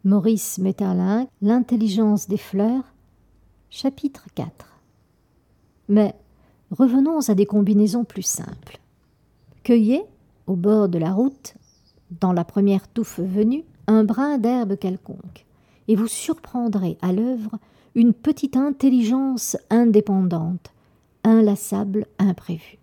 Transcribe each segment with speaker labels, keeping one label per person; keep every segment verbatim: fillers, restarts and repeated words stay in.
Speaker 1: Maurice Maeterlinck, L'intelligence des fleurs, chapitre quatre. Mais revenons à des combinaisons plus simples. Cueillez, au bord de la route, dans la première touffe venue, un brin d'herbe quelconque, et vous surprendrez à l'œuvre une petite intelligence indépendante, inlassable, imprévue.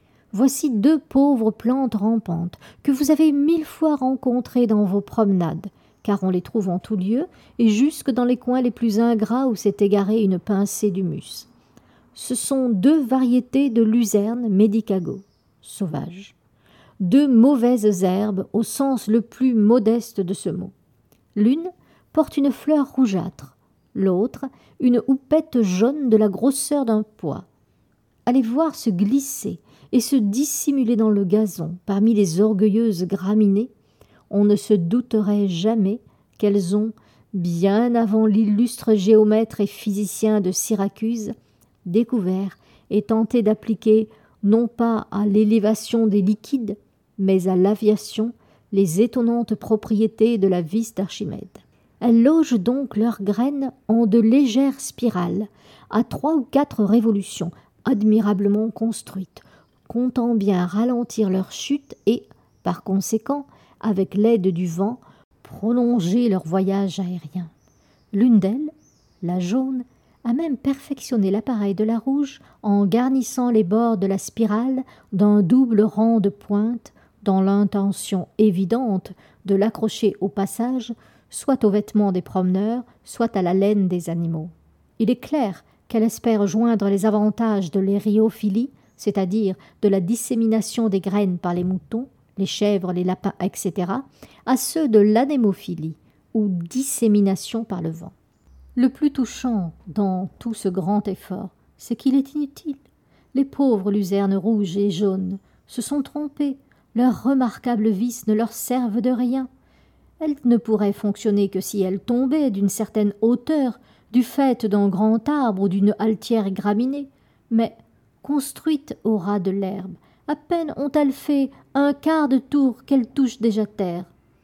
Speaker 1: Voici deux pauvres plantes rampantes que vous avez mille fois rencontrées dans vos promenades, car on les trouve en tout lieu et jusque dans les coins les plus ingrats où s'est égarée une pincée d'humus. Ce sont deux variétés de luzerne medicago, sauvages. Deux mauvaises herbes au sens le plus modeste de ce mot. L'une porte une fleur rougeâtre, l'autre une houppette jaune de la grosseur d'un pois. Allez voir se glisser et se dissimuler dans le gazon parmi les orgueilleuses graminées, on ne se douterait jamais qu'elles ont, bien avant l'illustre géomètre et physicien de Syracuse, découvert et tenté d'appliquer non pas à l'élévation des liquides, mais à l'aviation, les étonnantes propriétés de la vis d'Archimède. Elles logent donc leurs graines en de légères spirales, à trois ou quatre révolutions, admirablement construites, comptant bien ralentir leur chute et, par conséquent, avec l'aide du vent, prolonger leur voyage aérien. L'une d'elles, la jaune, a même perfectionné l'appareil de la rouge en garnissant les bords de la spirale d'un double rang de pointes dans l'intention évidente de l'accrocher au passage, soit aux vêtements des promeneurs, soit à la laine des animaux. Il est clair qu'elle espère joindre les avantages de l'ériophilie, c'est-à-dire de la dissémination des graines par les moutons, les chèvres, les lapins, et cetera, à ceux de l'anémophilie, ou dissémination par le vent. Le plus touchant dans tout ce grand effort, c'est qu'il est inutile. Les pauvres luzernes rouges et jaunes se sont trompées, leurs remarquables vis ne leur servent de rien. Elles ne pourraient fonctionner que si elles tombaient d'une certaine hauteur, du fait d'un grand arbre ou d'une altière graminée, mais construites au ras de l'herbe, à peine ont-elles fait un quart de tour qu'elles touchent déjà terre.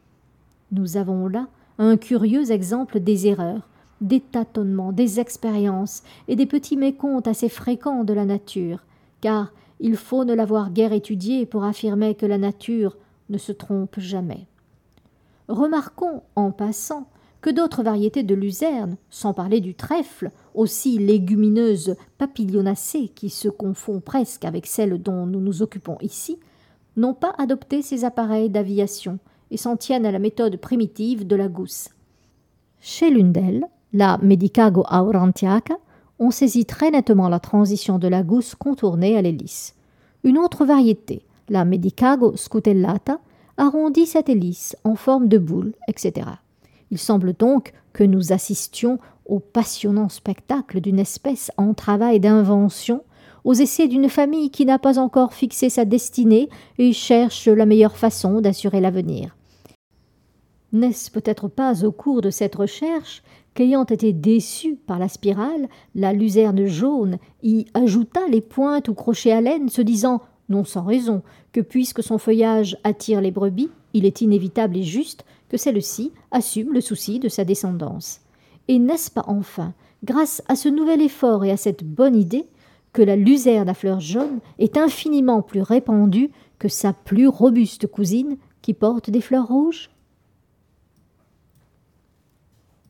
Speaker 1: Nous avons là un curieux exemple des erreurs, des tâtonnements, des expériences et des petits mécomptes assez fréquents de la nature, car il faut ne l'avoir guère étudiée pour affirmer que la nature ne se trompe jamais. Remarquons, en passant, que d'autres variétés de luzerne, sans parler du trèfle, aussi légumineuse papillionacée qui se confond presque avec celle dont nous nous occupons ici, n'ont pas adopté ces appareils d'aviation et s'en tiennent à la méthode primitive de la gousse. Chez l'une d'elles, la Medicago aurantiaca, on saisit très nettement la transition de la gousse contournée à l'hélice. Une autre variété, la Medicago scutellata, arrondit cette hélice en forme de boule, et cetera. Il semble donc que nous assistions au passionnant spectacle d'une espèce en travail d'invention, aux essais d'une famille qui n'a pas encore fixé sa destinée et cherche la meilleure façon d'assurer l'avenir. N'est-ce peut-être pas au cours de cette recherche qu'ayant été déçue par la spirale, la luzerne jaune y ajouta les pointes ou crochets à laine, se disant, non sans raison, que puisque son feuillage attire les brebis, il est inévitable et juste que celle-ci assume le souci de sa descendance. Et n'est-ce pas enfin, grâce à ce nouvel effort et à cette bonne idée, que la luzerne à fleurs jaunes est infiniment plus répandue que sa plus robuste cousine qui porte des fleurs rouges ?